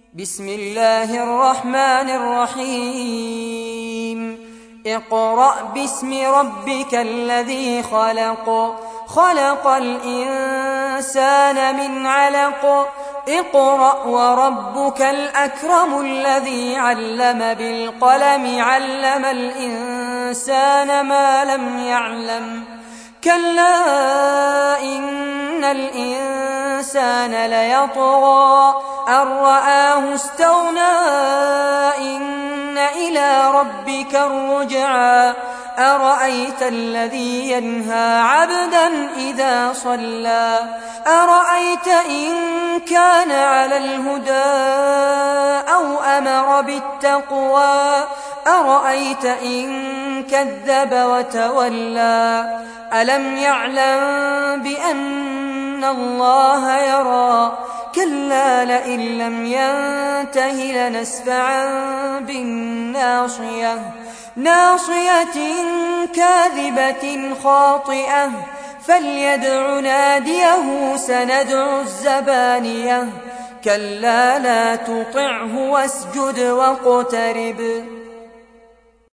بسم الله الرحمن الرحيم اقرأ باسم ربك الذي خلق خلق الإنسان من علق اقرأ وربك الأكرم الذي علم بالقلم علم الإنسان ما لم يعلم كلا إن الإنسان ليطغى أن رآه استغنى إن إلى ربك الرجعى أرأيت الذي ينهى عبدا إذا صلى أرأيت إن كان على الهدى أو أمر بالتقوى أرأيت إن كذب وتولى ألم يعلم بأن الله يرى كلا لئن لم ينته لنسفعا بالناصية ناصية كاذبة خاطئة فليدع ناديه سندع الزبانية كلا لا تطعه واسجد واقترب